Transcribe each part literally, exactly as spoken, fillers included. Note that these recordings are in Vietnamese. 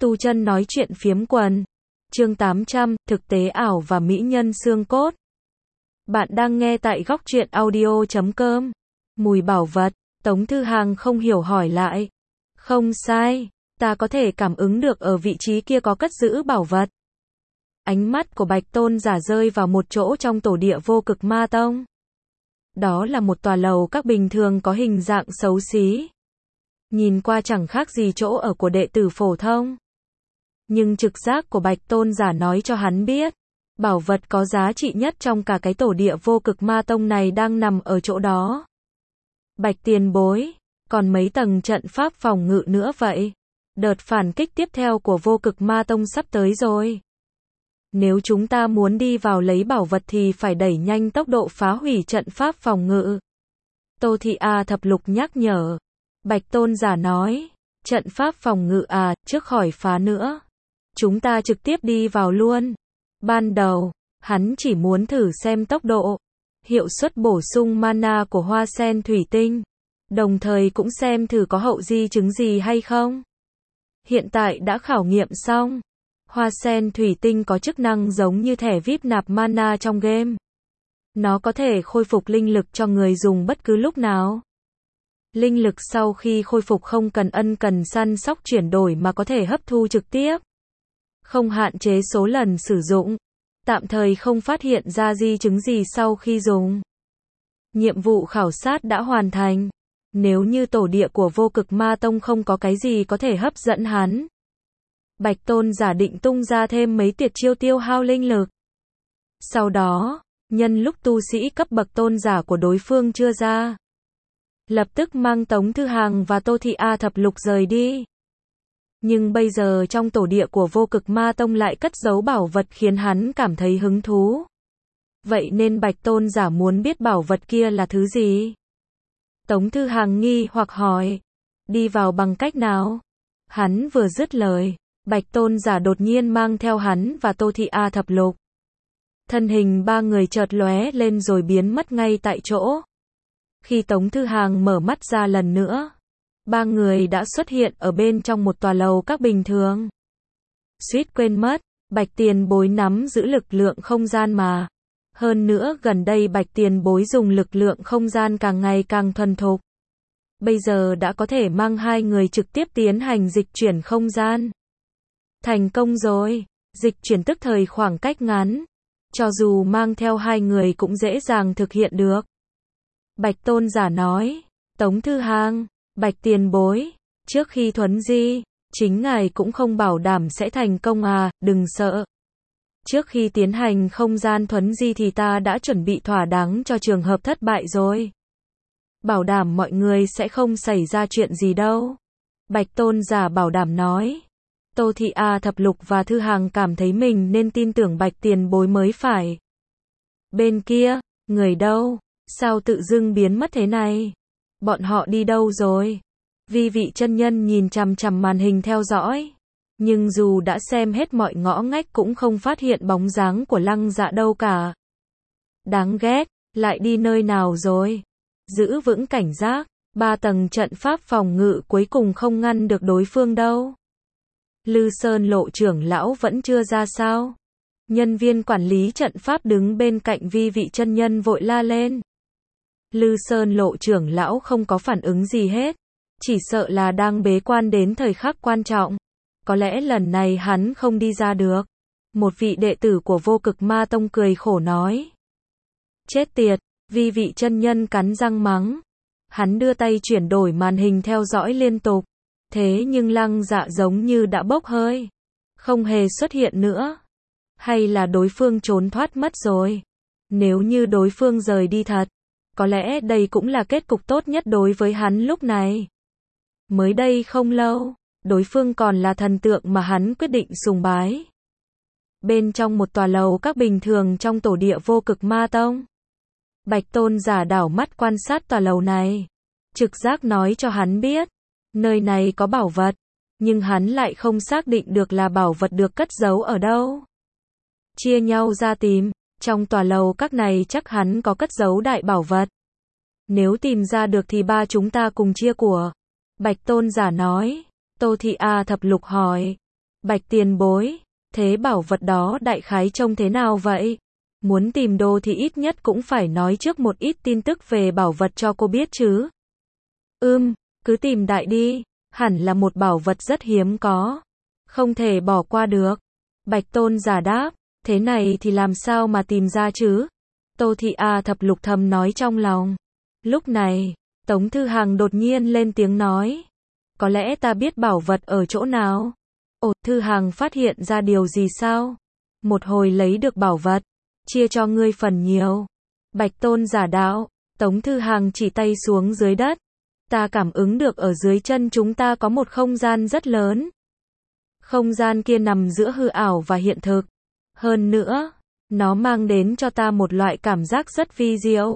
Tu chân nói chuyện phiếm quần. Chương tám trăm, thực tế ảo và mỹ nhân xương cốt. Bạn đang nghe tại góc truyện audio chấm com. Mùi bảo vật, Tống Thư Hàng không hiểu hỏi lại. Không sai, ta có thể cảm ứng được ở vị trí kia có cất giữ bảo vật. Ánh mắt của Bạch Tôn Giả rơi vào một chỗ trong tổ địa Vô Cực Ma Tông. Đó là một tòa lầu các bình thường có hình dạng xấu xí. Nhìn qua chẳng khác gì chỗ ở của đệ tử phổ thông. Nhưng trực giác của Bạch Tôn Giả nói cho hắn biết, bảo vật có giá trị nhất trong cả cái tổ địa Vô Cực Ma Tông này đang nằm ở chỗ đó. Bạch tiền bối, còn mấy tầng trận pháp phòng ngự nữa vậy? Đợt phản kích tiếp theo của Vô Cực Ma Tông sắp tới rồi. Nếu chúng ta muốn đi vào lấy bảo vật thì phải đẩy nhanh tốc độ phá hủy trận pháp phòng ngự. Tô Thị A Thập Lục nhắc nhở. Bạch Tôn Giả nói, trận pháp phòng ngự à, trước khỏi phá nữa. Chúng ta trực tiếp đi vào luôn. Ban đầu, hắn chỉ muốn thử xem tốc độ, hiệu suất bổ sung mana của hoa sen thủy tinh. Đồng thời cũng xem thử có hậu di chứng gì hay không. Hiện tại đã khảo nghiệm xong. Hoa sen thủy tinh có chức năng giống như thẻ vi ai pi nạp mana trong game. Nó có thể khôi phục linh lực cho người dùng bất cứ lúc nào. Linh lực sau khi khôi phục không cần ân cần săn sóc chuyển đổi mà có thể hấp thu trực tiếp. Không hạn chế số lần sử dụng. Tạm thời không phát hiện ra di chứng gì sau khi dùng. Nhiệm vụ khảo sát đã hoàn thành. Nếu như tổ địa của Vô Cực Ma Tông không có cái gì có thể hấp dẫn hắn, Bạch Tôn Giả định tung ra thêm mấy tuyệt chiêu tiêu hao linh lực. Sau đó, nhân lúc tu sĩ cấp bậc tôn giả của đối phương chưa ra, lập tức mang Tống Thư Hàng và Tô Thị A Thập Lục rời đi. Nhưng bây giờ trong tổ địa của Vô Cực Ma Tông lại cất giấu bảo vật khiến hắn cảm thấy hứng thú. Vậy nên Bạch Tôn Giả muốn biết bảo vật kia là thứ gì? Tống Thư Hàng nghi hoặc hỏi, đi vào bằng cách nào? Hắn vừa dứt lời, Bạch Tôn Giả đột nhiên mang theo hắn và Tô Thị A Thập Lục. Thân hình ba người chợt lóe lên rồi biến mất ngay tại chỗ. Khi Tống Thư Hàng mở mắt ra lần nữa, ba người đã xuất hiện ở bên trong một tòa lầu các bình thường. Suýt quên mất, Bạch tiền bối nắm giữ lực lượng không gian mà. Hơn nữa gần đây Bạch tiền bối dùng lực lượng không gian càng ngày càng thuần thục. Bây giờ đã có thể mang hai người trực tiếp tiến hành dịch chuyển không gian. Thành công rồi, dịch chuyển tức thời khoảng cách ngắn. Cho dù mang theo hai người cũng dễ dàng thực hiện được. Bạch Tôn Giả nói, Tống Thư Hàng, Bạch tiền bối, trước khi thuấn di, chính ngài cũng không bảo đảm sẽ thành công à, đừng sợ. Trước khi tiến hành không gian thuấn di thì ta đã chuẩn bị thỏa đáng cho trường hợp thất bại rồi. Bảo đảm mọi người sẽ không xảy ra chuyện gì đâu. Bạch Tôn Giả bảo đảm nói. Tô Thị A Thập Lục và Thư Hàng cảm thấy mình nên tin tưởng Bạch tiền bối mới phải. Bên kia, người đâu? Sao tự dưng biến mất thế này? Bọn họ đi đâu rồi? Vi vị chân nhân nhìn chằm chằm màn hình theo dõi. Nhưng dù đã xem hết mọi ngõ ngách cũng không phát hiện bóng dáng của Lăng Dạ đâu cả. Đáng ghét, lại đi nơi nào rồi? Giữ vững cảnh giác, ba tầng trận pháp phòng ngự cuối cùng không ngăn được đối phương đâu. Lư Sơn Lộ trưởng lão vẫn chưa ra sao? Nhân viên quản lý trận pháp đứng bên cạnh vi vị chân nhân vội la lên. Lư Sơn Lộ trưởng lão không có phản ứng gì hết. Chỉ sợ là đang bế quan đến thời khắc quan trọng. Có lẽ lần này hắn không đi ra được. Một vị đệ tử của Vô Cực Ma Tông cười khổ nói. Chết tiệt, vi vị chân nhân cắn răng mắng. Hắn đưa tay chuyển đổi màn hình theo dõi liên tục. Thế nhưng Lăng Dạ giống như đã bốc hơi. Không hề xuất hiện nữa. Hay là đối phương trốn thoát mất rồi. Nếu như đối phương rời đi thật, có lẽ đây cũng là kết cục tốt nhất đối với hắn lúc này. Mới đây không lâu, đối phương còn là thần tượng mà hắn quyết định sùng bái. Bên trong một tòa lầu các bình thường trong tổ địa Vô Cực Ma Tông, Bạch Tôn Giả đảo mắt quan sát tòa lầu này. Trực giác nói cho hắn biết, nơi này có bảo vật, nhưng hắn lại không xác định được là bảo vật được cất giấu ở đâu. Chia nhau ra tìm, trong tòa lầu các này chắc hắn có cất giấu đại bảo vật. Nếu tìm ra được thì ba chúng ta cùng chia của. Bạch Tôn Giả nói. Tô Thị A Thập Lục hỏi. Bạch tiền bối, thế bảo vật đó đại khái trông thế nào vậy? Muốn tìm đồ thì ít nhất cũng phải nói trước một ít tin tức về bảo vật cho cô biết chứ. Ừm, cứ tìm đại đi, hẳn là một bảo vật rất hiếm có. Không thể bỏ qua được. Bạch Tôn giả đáp, thế này thì làm sao mà tìm ra chứ? Tô Thị A Thập Lục thầm nói trong lòng. Lúc này, Tống Thư Hằng đột nhiên lên tiếng nói. Có lẽ ta biết bảo vật ở chỗ nào? Ồ, Thư Hằng phát hiện ra điều gì sao? Một hồi lấy được bảo vật, chia cho ngươi phần nhiều. Bạch Tôn giả đạo, Tống Thư Hằng chỉ tay xuống dưới đất. Ta cảm ứng được ở dưới chân chúng ta có một không gian rất lớn. Không gian kia nằm giữa hư ảo và hiện thực. Hơn nữa, nó mang đến cho ta một loại cảm giác rất vi diệu.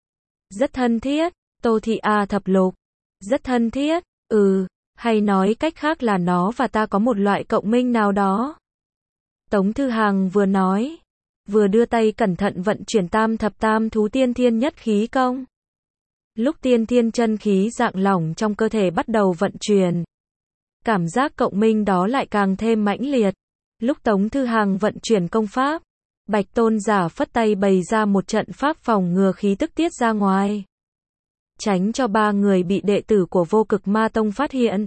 Rất thân thiết, Tô Thị A Thập Lục. Rất thân thiết, ừ, hay nói cách khác là nó và ta có một loại cộng minh nào đó. Tống Thư Hằng vừa nói, vừa đưa tay cẩn thận vận chuyển tam thập tam thú tiên thiên nhất khí công. Lúc tiên thiên chân khí dạng lỏng trong cơ thể bắt đầu vận chuyển, cảm giác cộng minh đó lại càng thêm mãnh liệt. Lúc Tống Thư Hằng vận chuyển công pháp, Bạch Tôn giả phất tay bày ra một trận pháp phòng ngừa khí tức tiết ra ngoài, tránh cho ba người bị đệ tử của Vô Cực Ma Tông phát hiện.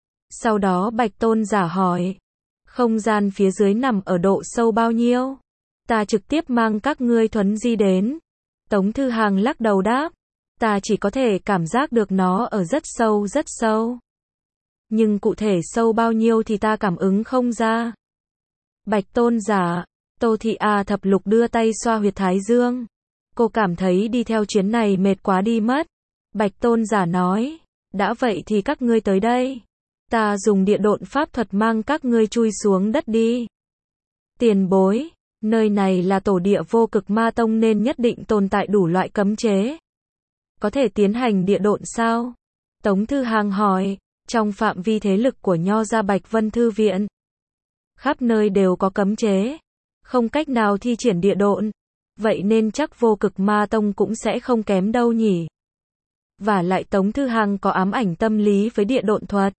Sau đó Bạch Tôn giả hỏi, không gian phía dưới nằm ở độ sâu bao nhiêu? Ta trực tiếp mang các ngươi thuấn di đến. Tống Thư Hằng lắc đầu đáp, ta chỉ có thể cảm giác được nó ở rất sâu rất sâu. Nhưng cụ thể sâu bao nhiêu thì ta cảm ứng không ra. Bạch Tôn giả, Tô Thị A Thập Lục đưa tay xoa huyệt thái dương. Cô cảm thấy đi theo chuyến này mệt quá đi mất. Bạch Tôn giả nói, đã vậy thì các ngươi tới đây. Ta dùng địa độn pháp thuật mang các ngươi chui xuống đất đi. Tiền bối, nơi này là tổ địa Vô Cực Ma Tông nên nhất định tồn tại đủ loại cấm chế. Có thể tiến hành địa độn sao? Tống Thư Hằng hỏi, trong phạm vi thế lực của Nho gia Bạch Vân Thư Viện, khắp nơi đều có cấm chế, không cách nào thi triển địa độn, vậy nên chắc Vô Cực Ma Tông cũng sẽ không kém đâu nhỉ. Và lại Tống Thư Hằng có ám ảnh tâm lý với địa độn thuật.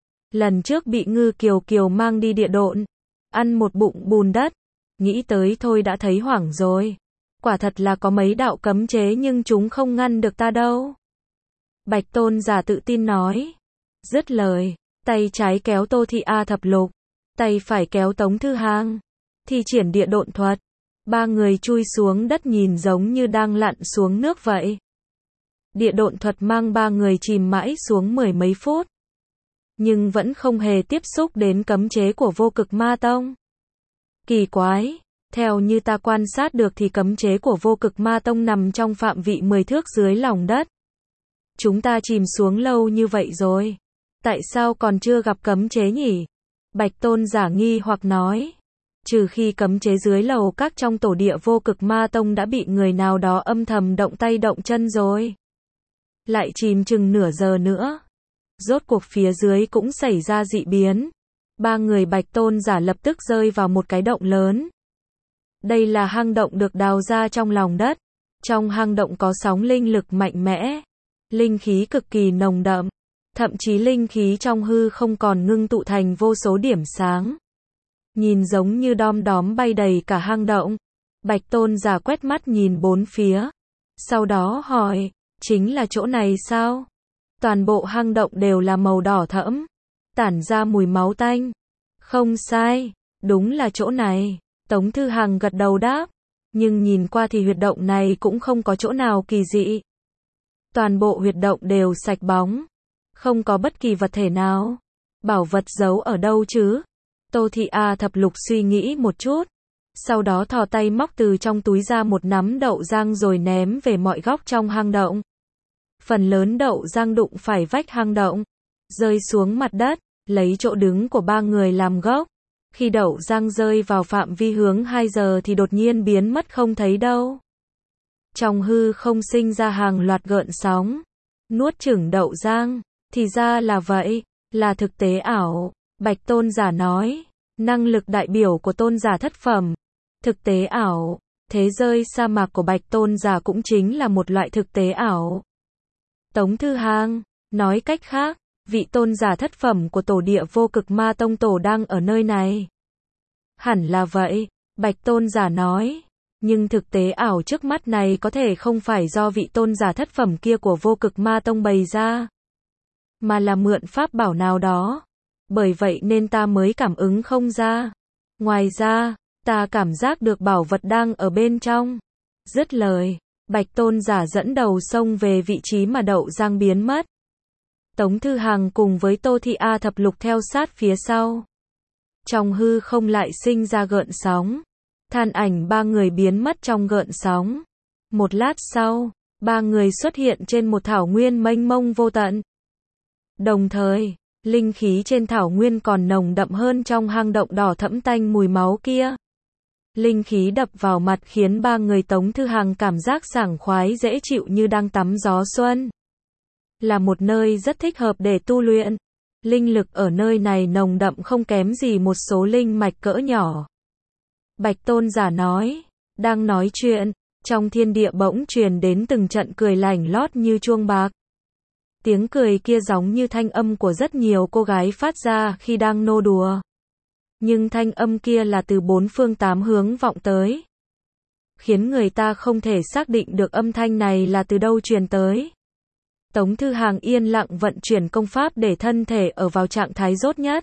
Lần trước bị Ngư Kiều Kiều mang đi địa độn, ăn một bụng bùn đất, nghĩ tới thôi đã thấy hoảng rồi. Quả thật là có mấy đạo cấm chế nhưng chúng không ngăn được ta đâu. Bạch Tôn giả tự tin nói. Dứt lời, tay trái kéo Tô Thị A Thập Lục, tay phải kéo Tống Thư Hằng, thi triển địa độn thuật. Ba người chui xuống đất nhìn giống như đang lặn xuống nước vậy. Địa độn thuật mang ba người chìm mãi xuống mười mấy phút, nhưng vẫn không hề tiếp xúc đến cấm chế của Vô Cực Ma Tông. Kỳ quái, theo như ta quan sát được thì cấm chế của Vô Cực Ma Tông nằm trong phạm vị mười thước dưới lòng đất. Chúng ta chìm xuống lâu như vậy rồi, tại sao còn chưa gặp cấm chế nhỉ? Bạch Tôn giả nghi hoặc nói, trừ khi cấm chế dưới lầu các trong tổ địa Vô Cực Ma Tông đã bị người nào đó âm thầm động tay động chân rồi. Lại chìm chừng nửa giờ nữa, rốt cuộc phía dưới cũng xảy ra dị biến. Ba người Bạch Tôn giả lập tức rơi vào một cái động lớn. Đây là hang động được đào ra trong lòng đất. Trong hang động có sóng linh lực mạnh mẽ, linh khí cực kỳ nồng đậm, thậm chí linh khí trong hư không còn ngưng tụ thành vô số điểm sáng, nhìn giống như đom đóm bay đầy cả hang động. Bạch Tôn giả quét mắt nhìn bốn phía, sau đó hỏi, chính là chỗ này sao? Toàn bộ hang động đều là màu đỏ thẫm, tản ra mùi máu tanh. Không sai, đúng là chỗ này. Tống Thư Hằng gật đầu đáp, nhưng nhìn qua thì huyệt động này cũng không có chỗ nào kỳ dị. Toàn bộ huyệt động đều sạch bóng, không có bất kỳ vật thể nào. Bảo vật giấu ở đâu chứ? Tô Thị A Thập Lục suy nghĩ một chút, sau đó thò tay móc từ trong túi ra một nắm đậu rang rồi ném về mọi góc trong hang động. Phần lớn đậu rang đụng phải vách hang động, rơi xuống mặt đất, lấy chỗ đứng của ba người làm gốc. Khi đậu rang rơi vào phạm vi hướng hai giờ thì đột nhiên biến mất không thấy đâu. Trong hư không sinh ra hàng loạt gợn sóng. Nuốt chửng đậu rang, thì ra là vậy, là thực tế ảo. Bạch Tôn giả nói, năng lực đại biểu của tôn giả thất phẩm. Thực tế ảo, thế giới sa mạc của Bạch Tôn giả cũng chính là một loại thực tế ảo. Tống Thư Hằng, nói cách khác, vị tôn giả thất phẩm của tổ địa vô cực ma tông tổ đang ở nơi này. Hẳn là vậy, Bạch tôn giả nói. Nhưng thực tế ảo trước mắt này có thể không phải do vị tôn giả thất phẩm kia của vô cực ma tông bày ra, mà là mượn pháp bảo nào đó. Bởi vậy nên ta mới cảm ứng không ra. Ngoài ra, ta cảm giác được bảo vật đang ở bên trong. Dứt lời, Bạch tôn giả dẫn đầu xông về vị trí mà Đậu Giang biến mất. Tống Thư Hằng cùng với Tô Thị A Thập Lục theo sát phía sau. Trong hư không lại sinh ra gợn sóng. Than ảnh ba người biến mất trong gợn sóng. Một lát sau, ba người xuất hiện trên một thảo nguyên mênh mông vô tận. Đồng thời, linh khí trên thảo nguyên còn nồng đậm hơn trong hang động đỏ thẫm tanh mùi máu kia. Linh khí đập vào mặt khiến ba người Tống Thư Hằng cảm giác sảng khoái dễ chịu như đang tắm gió xuân. Là một nơi rất thích hợp để tu luyện. Linh lực ở nơi này nồng đậm không kém gì một số linh mạch cỡ nhỏ. Bạch tôn giả nói, đang nói chuyện, trong thiên địa bỗng truyền đến từng trận cười lảnh lót như chuông bạc. Tiếng cười kia giống như thanh âm của rất nhiều cô gái phát ra khi đang nô đùa. Nhưng thanh âm kia là từ bốn phương tám hướng vọng tới, khiến người ta không thể xác định được âm thanh này là từ đâu truyền tới. Tống Thư Hằng yên lặng vận chuyển công pháp để thân thể ở vào trạng thái tốt nhất.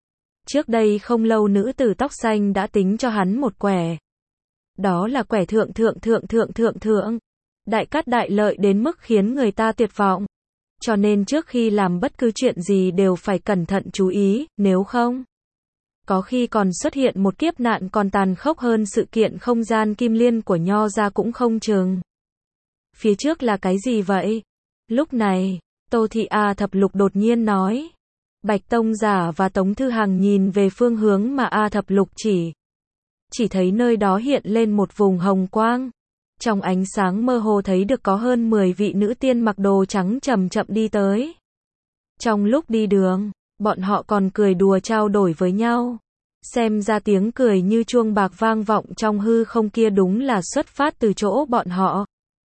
Trước đây không lâu nữ tử tóc xanh đã tính cho hắn một quẻ. Đó là quẻ thượng thượng thượng thượng thượng thượng. Đại cát đại lợi đến mức khiến người ta tuyệt vọng. Cho nên trước khi làm bất cứ chuyện gì đều phải cẩn thận chú ý, nếu không, có khi còn xuất hiện một kiếp nạn còn tàn khốc hơn sự kiện không gian kim liên của Nho gia cũng không chừng. Phía trước là cái gì vậy? Lúc này, Tô Thị A Thập Lục đột nhiên nói. Bạch tông giả và Tống Thư Hằng nhìn về phương hướng mà A Thập Lục chỉ. Chỉ thấy nơi đó hiện lên một vùng hồng quang. Trong ánh sáng mơ hồ thấy được có hơn mười vị nữ tiên mặc đồ trắng chậm chậm đi tới. Trong lúc đi đường, bọn họ còn cười đùa trao đổi với nhau. Xem ra tiếng cười như chuông bạc vang vọng trong hư không kia đúng là xuất phát từ chỗ bọn họ.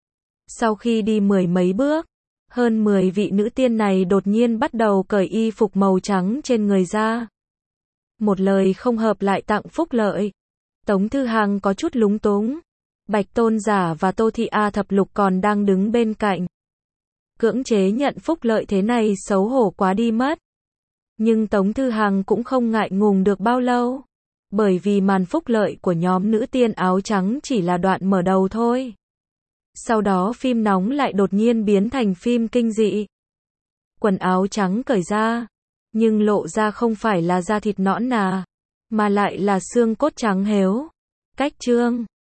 Sau khi đi mười mấy bước, hơn mười vị nữ tiên này đột nhiên bắt đầu cởi y phục màu trắng trên người ra. Một lời không hợp lại tặng phúc lợi. Tống Thư Hằng có chút lúng túng. Bạch tôn giả và Tô Thị A Thập Lục còn đang đứng bên cạnh. Cưỡng chế nhận phúc lợi thế này xấu hổ quá đi mất. Nhưng Tống Thư Hằng cũng không ngại ngùng được bao lâu. Bởi vì màn phúc lợi của nhóm nữ tiên áo trắng chỉ là đoạn mở đầu thôi. Sau đó phim nóng lại đột nhiên biến thành phim kinh dị. Quần áo trắng cởi ra, nhưng lộ ra không phải là da thịt nõn nà, mà lại là xương cốt trắng héo. Cách chương